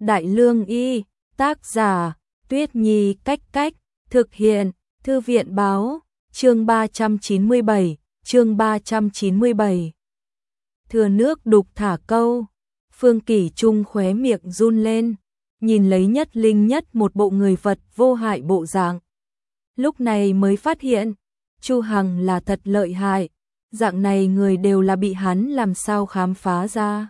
Đại Lương Y, tác giả, Tuyết Nhi Cách Cách, thực hiện, Thư viện Báo, chương 397, chương 397. Thừa nước đục thả câu, Phương Kỷ Trung khóe miệng run lên, nhìn lấy Nhất Linh Nhất một bộ người vật vô hại bộ dạng. Lúc này mới phát hiện, Chu Hằng là thật lợi hại, dạng này người đều là bị hắn làm sao khám phá ra.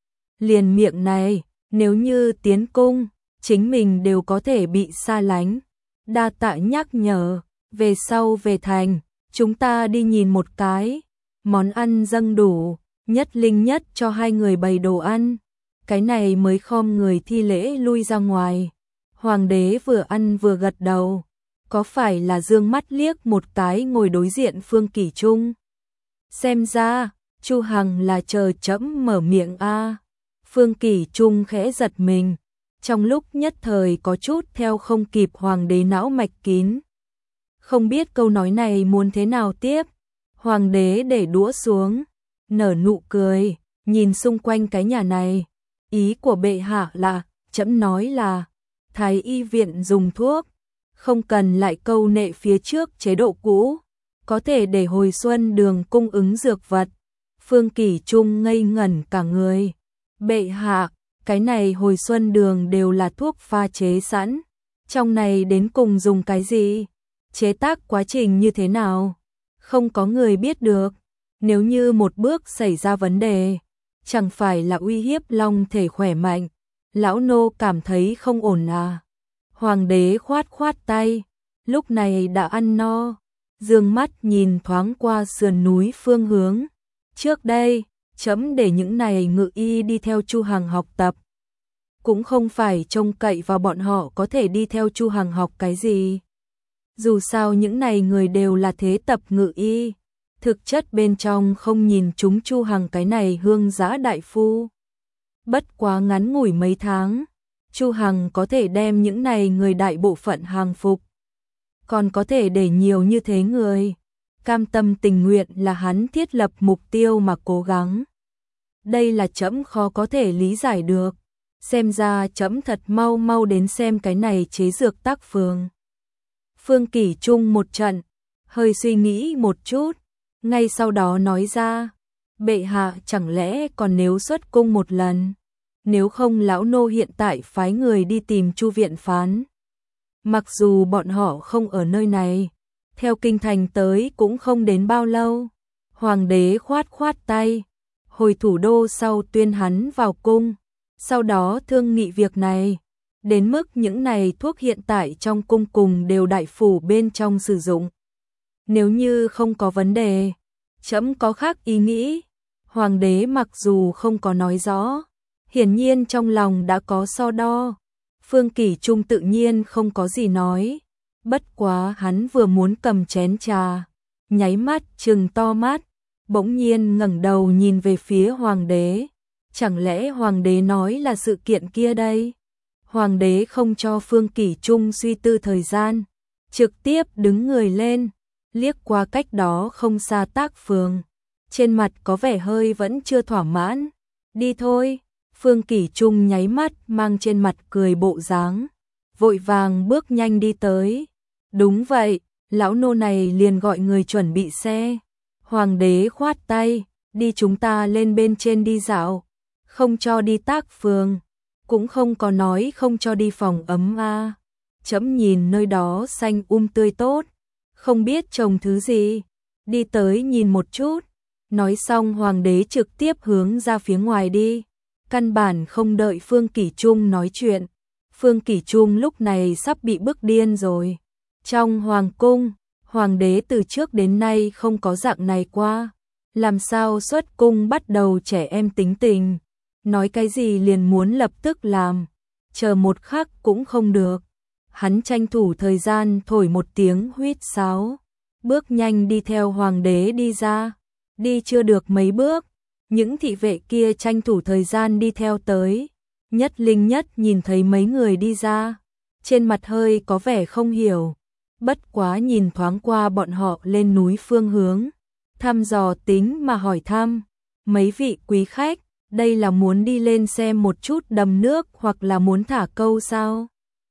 Liền miệng này, nếu như tiến cung, chính mình đều có thể bị xa lánh. Đa tạ nhắc nhở, về sau về thành, chúng ta đi nhìn một cái. Món ăn dâng đủ, Nhất Linh Nhất cho hai người bày đồ ăn. Cái này mới khom người thi lễ lui ra ngoài. Hoàng đế vừa ăn vừa gật đầu. Có phải là dương mắt liếc một cái ngồi đối diện Phương Kỷ Trung? Xem ra, Chu Hằng là chờ trẫm mở miệng a. Phương Kỷ Trung khẽ giật mình, trong lúc nhất thời có chút theo không kịp hoàng đế não mạch kín. Không biết câu nói này muốn thế nào tiếp. Hoàng đế để đũa xuống, nở nụ cười, nhìn xung quanh cái nhà này. Ý của bệ hạ là, trẫm nói là, Thái y viện dùng thuốc, không cần lại câu nệ phía trước chế độ cũ, có thể để hồi xuân đường cung ứng dược vật. Phương Kỷ Trung ngây ngẩn cả người. Bệ hạ, cái này hồi xuân đường đều là thuốc pha chế sẵn, trong này đến cùng dùng cái gì? Chế tác quá trình như thế nào? Không có người biết được. Nếu như một bước xảy ra vấn đề, chẳng phải là uy hiếp long thể khỏe mạnh. Lão nô cảm thấy không ổn à? Hoàng đế khoát khoát tay, lúc này đã ăn no, dương mắt nhìn thoáng qua sườn núi phương hướng. Trước đây, trẫm để những này ngự y đi theo Chu Hằng học tập, cũng không phải trông cậy vào bọn họ có thể đi theo Chu Hằng học cái gì. Dù sao những này người đều là thế tập ngự y, thực chất bên trong không nhìn chúng Chu Hằng cái này hương giã đại phu. Bất quá ngắn ngủi mấy tháng, Chu Hằng có thể đem những này người đại bộ phận hàng phục, còn có thể để nhiều như thế người cam tâm tình nguyện là hắn thiết lập mục tiêu mà cố gắng. Đây là trẫm khó có thể lý giải được. Xem ra trẫm thật mau mau đến xem cái này chế dược tác phường. Phương Kỷ Trung một trận, hơi suy nghĩ một chút, ngay sau đó nói ra, bệ hạ chẳng lẽ còn nếu xuất cung một lần, nếu không lão nô hiện tại phái người đi tìm Chu viện phán. Mặc dù bọn họ không ở nơi này, theo kinh thành tới cũng không đến bao lâu. Hoàng đế khoát khoát tay, hồi thủ đô sau tuyên hắn vào cung, sau đó thương nghị việc này, đến mức những này thuốc hiện tại trong cung cùng đều đại phủ bên trong sử dụng. Nếu như không có vấn đề, trẫm có khác ý nghĩ. Hoàng đế mặc dù không có nói rõ, hiển nhiên trong lòng đã có so đo. Phương Kỷ Trung tự nhiên không có gì nói, bất quá hắn vừa muốn cầm chén trà, nháy mắt trừng to mắt, bỗng nhiên ngẩng đầu nhìn về phía hoàng đế. Chẳng lẽ hoàng đế nói là sự kiện kia đây? Hoàng đế không cho Phương Kỷ Trung suy tư thời gian, trực tiếp đứng người lên, liếc qua cách đó không xa tác phường, trên mặt có vẻ hơi vẫn chưa thỏa mãn. Đi thôi. Phương Kỷ Trung nháy mắt mang trên mặt cười bộ dáng, vội vàng bước nhanh đi tới. Đúng vậy, lão nô này liền gọi người chuẩn bị xe. Hoàng đế khoát tay, đi chúng ta lên bên trên đi dạo, không cho đi tác phường, cũng không có nói không cho đi phòng ấm a. Trẫm nhìn nơi đó xanh tươi tốt, không biết trồng thứ gì, đi tới nhìn một chút. Nói xong hoàng đế trực tiếp hướng ra phía ngoài đi, căn bản không đợi Phương Kỷ Trung nói chuyện. Phương Kỷ Trung lúc này sắp bị bức điên rồi. Trong hoàng cung, hoàng đế từ trước đến nay không có dạng này qua, làm sao xuất cung bắt đầu trẻ em tính tình, nói cái gì liền muốn lập tức làm, chờ một khắc cũng không được. Hắn tranh thủ thời gian thổi một tiếng huýt sáo, bước nhanh đi theo hoàng đế đi ra. Đi chưa được mấy bước, những thị vệ kia tranh thủ thời gian đi theo tới. Nhất Linh Nhất nhìn thấy mấy người đi ra, trên mặt hơi có vẻ không hiểu, bất quá nhìn thoáng qua bọn họ lên núi phương hướng, thăm dò tính mà hỏi thăm, mấy vị quý khách, Đây là muốn đi lên xem một chút đầm nước hoặc là muốn thả câu sao?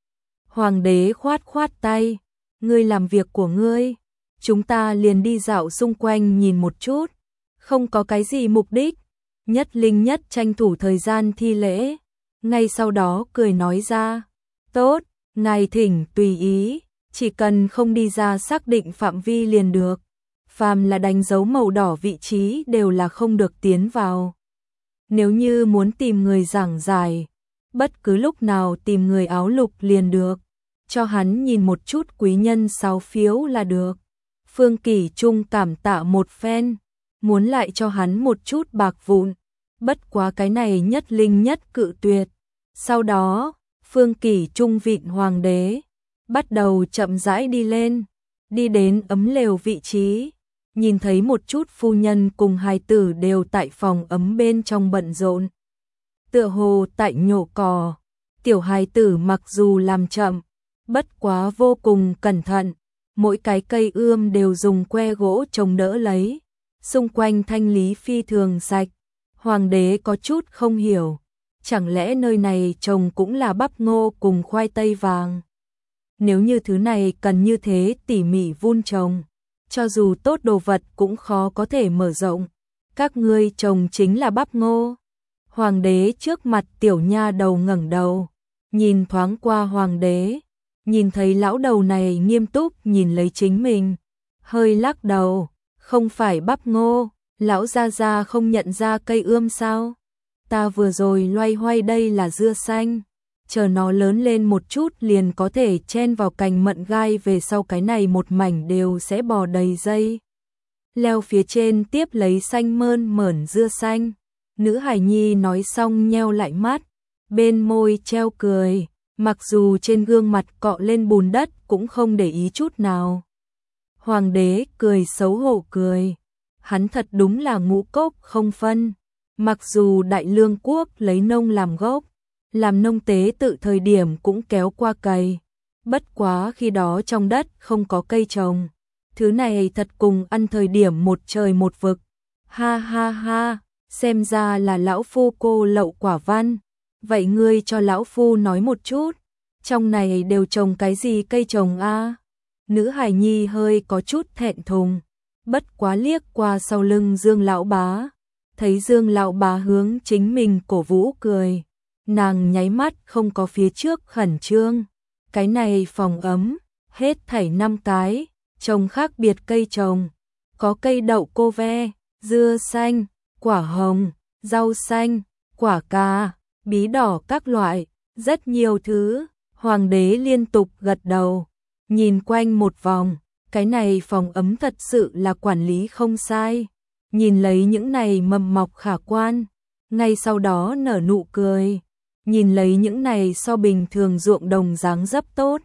Hoàng đế khoát khoát tay, ngươi làm việc của ngươi, chúng ta liền đi dạo xung quanh nhìn một chút, không có cái gì mục đích. Nhất Linh Nhất tranh thủ thời gian thi lễ, ngay sau đó cười nói ra, tốt, ngài thỉnh tùy ý, chỉ cần không đi ra xác định phạm vi liền được, phàm là đánh dấu màu đỏ vị trí đều là không được tiến vào. Nếu như muốn tìm người giảng giải, bất cứ lúc nào tìm người áo lục liền được, cho hắn nhìn một chút quý nhân 6 phiếu là được. Phương Kỷ Trung cảm tạ một phen, muốn lại cho hắn một chút bạc vụn, bất quá cái này Nhất Linh Nhất cự tuyệt. Sau đó, Phương Kỷ Trung vịn hoàng đế, bắt đầu chậm rãi đi lên, đi đến ấm lều vị trí, nhìn thấy một chút phu nhân cùng hài tử đều tại phòng ấm bên trong bận rộn. Tựa hồ tại nhổ cỏ, tiểu hài tử mặc dù làm chậm, bất quá vô cùng cẩn thận, mỗi cái cây ươm đều dùng que gỗ chống đỡ lấy, xung quanh thanh lý phi thường sạch. Hoàng đế có chút không hiểu, chẳng lẽ nơi này trồng cũng là bắp ngô cùng khoai tây vàng? Nếu như thứ này cần như thế tỉ mỉ vun trồng, cho dù tốt đồ vật cũng khó có thể mở rộng. Các ngươi trồng chính là bắp ngô. Hoàng đế trước mặt tiểu nha đầu ngẩng đầu, nhìn thoáng qua hoàng đế, nhìn thấy lão đầu này nghiêm túc nhìn lấy chính mình, hơi lắc đầu, không phải bắp ngô, lão gia gia không nhận ra cây ươm sao? Ta vừa rồi loay hoay đây là dưa xanh, chờ nó lớn lên một chút liền có thể chen vào cành mận gai, về sau cái này một mảnh đều sẽ bò đầy dây leo phía trên tiếp lấy xanh mơn mởn dưa xanh. Nữ hài nhi nói xong nheo lại mắt, bên môi treo cười, mặc dù trên gương mặt cọ lên bùn đất cũng không để ý chút nào. Hoàng đế cười xấu hổ cười, hắn thật đúng là ngũ cốc không phân, mặc dù Đại Lương quốc lấy nông làm gốc, làm nông tế tự thời điểm cũng kéo qua cày, bất quá khi đó trong đất không có cây trồng, thứ này thật cùng ăn thời điểm một trời một vực. Ha ha ha, xem ra là lão phu cô lậu quả văn, vậy ngươi cho lão phu nói một chút, trong này đều trồng cái gì cây trồng a? Nữ hài nhi hơi có chút thẹn thùng, bất quá liếc qua sau lưng Dương lão bá, thấy Dương lão bá hướng chính mình cổ vũ cười, nàng nháy mắt không có phía trước khẩn trương. Cái này phòng ấm, hết thảy 5 cái, trồng khác biệt cây trồng, có cây đậu cô ve, dưa xanh, quả hồng, rau xanh, quả cà, bí đỏ các loại, rất nhiều thứ. Hoàng đế liên tục gật đầu, nhìn quanh một vòng, cái này phòng ấm thật sự là quản lý không sai. Nhìn lấy những này mầm mọc khả quan, ngay sau đó nở nụ cười, nhìn lấy những này so bình thường ruộng đồng dáng dấp tốt,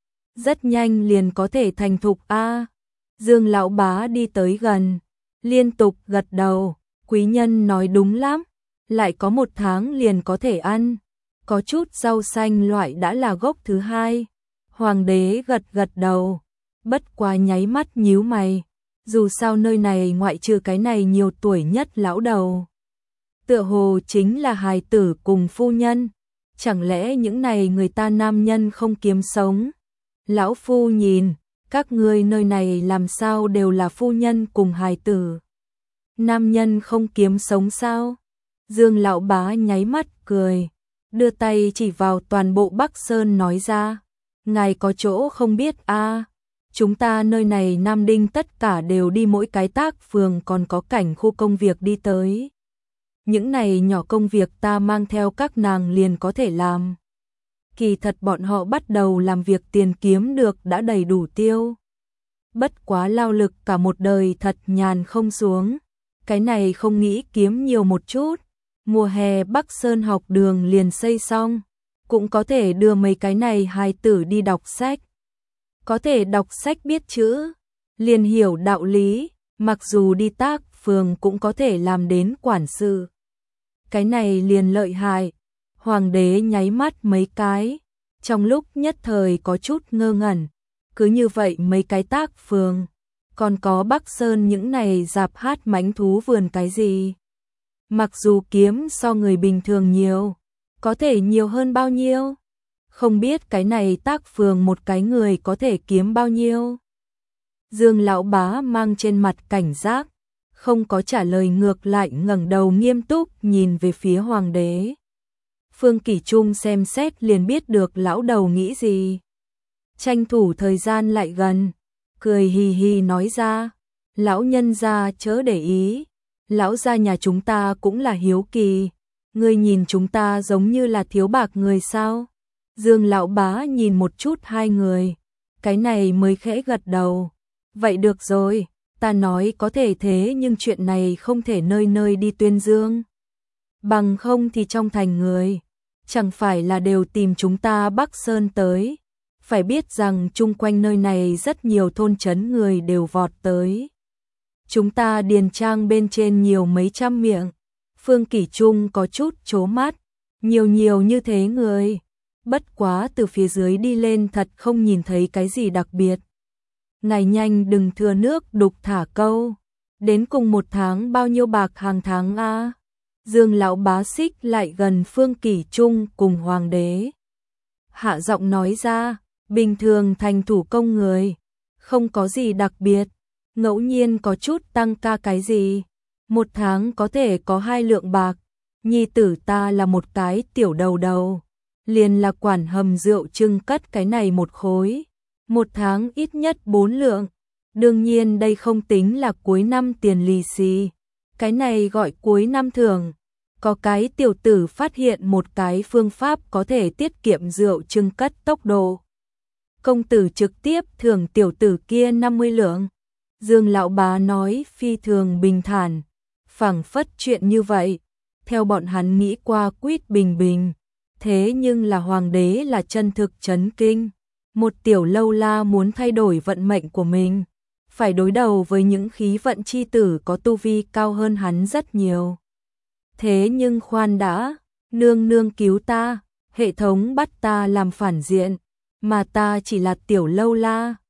rất nhanh liền có thể thành thục a. Dương lão bá đi tới gần, liên tục gật đầu, quý nhân nói đúng lắm, lại có 1 tháng liền có thể ăn, có chút rau xanh loại đã là gốc thứ 2. Hoàng đế gật gật đầu, bất quá nháy mắt nhíu mày, dù sao nơi này ngoại trừ cái này nhiều tuổi nhất lão đầu, tựa hồ chính là hài tử cùng phu nhân, chẳng lẽ những này người ta nam nhân không kiếm sống? Lão phu nhìn, các ngươi nơi này làm sao đều là phu nhân cùng hài tử, nam nhân không kiếm sống sao? Dương lão bá nháy mắt cười, đưa tay chỉ vào toàn bộ Bắc Sơn nói ra, ngài có chỗ không biết a, chúng ta nơi này Nam Đinh tất cả đều đi mỗi cái tác phường, còn có cảnh khu công việc đi tới. Những này nhỏ công việc ta mang theo các nàng liền có thể làm. Kỳ thật bọn họ bắt đầu làm việc tiền kiếm được đã đầy đủ tiêu. Bất quá lao lực cả một đời thật nhàn không xuống. Cái này không nghĩ kiếm nhiều một chút. Mùa hè Bắc Sơn học đường liền xây xong. Cũng có thể đưa mấy cái này hài tử đi đọc sách. Có thể đọc sách biết chữ, liền hiểu đạo lý, mặc dù đi tác phường cũng có thể làm đến quản sự. Cái này liền lợi hại. Hoàng đế nháy mắt mấy cái, trong lúc nhất thời có chút ngơ ngẩn, cứ như vậy mấy cái tác phường, còn có Bắc Sơn những này dạp hát mánh thú vườn cái gì. Mặc dù kiếm so người bình thường nhiều, có thể nhiều hơn bao nhiêu? Không biết cái này Tác Phường một cái người có thể kiếm bao nhiêu? Dương lão bá mang trên mặt cảnh giác, không có trả lời, ngược lại ngẩng đầu nghiêm túc nhìn về phía hoàng đế. Phương Kỷ Trung xem xét liền biết được lão đầu nghĩ gì. Tranh thủ thời gian lại gần, cười hì hì nói ra, lão nhân gia chớ để ý, lão gia nhà chúng ta cũng là hiếu kỳ, ngươi nhìn chúng ta giống như là thiếu bạc người sao? Dương lão bá nhìn một chút hai người, cái này mới khẽ gật đầu. Vậy được rồi, ta nói có thể thế nhưng chuyện này không thể nơi nơi đi tuyên dương. Bằng không thì trong thành người, chẳng phải là đều tìm chúng ta Bắc Sơn tới. Phải biết rằng chung quanh nơi này rất nhiều thôn trấn người đều vọt tới. Chúng ta điền trang bên trên nhiều mấy trăm miệng. Phương Kỷ Trung có chút chố mắt, nhiều như thế người. Bất quá từ phía dưới đi lên thật không nhìn thấy cái gì đặc biệt. Ngài nhanh đừng thừa nước đục thả câu. Đến cùng một tháng bao nhiêu bạc hàng tháng a? Dương lão bá xích lại gần Phương Kỷ Trung cùng hoàng đế. Hạ giọng nói ra, bình thường thành thủ công người, không có gì đặc biệt, ngẫu nhiên có chút tăng ca cái gì. Một tháng có thể có 2 lượng bạc, nhi tử ta là một cái tiểu đầu, liền là quản hầm rượu trưng cất cái này một khối. Một tháng ít nhất 4 lượng, đương nhiên đây không tính là cuối năm tiền lì xì, cái này gọi cuối năm thưởng. Có cái tiểu tử phát hiện một cái phương pháp có thể tiết kiệm rượu trưng cất tốc độ. Công tử trực tiếp thưởng tiểu tử kia 50 lượng. Dương lão bá nói phi thường bình thản, phảng phất chuyện như vậy, theo bọn hắn nghĩ qua quýt bình bình. Thế nhưng là hoàng đế là chân thực chấn kinh. Một tiểu lâu la muốn thay đổi vận mệnh của mình, phải đối đầu với những khí vận chi tử có tu vi cao hơn hắn rất nhiều. Thế nhưng khoan đã, nương nương cứu ta, hệ thống bắt ta làm phản diện, mà ta chỉ là tiểu lâu la,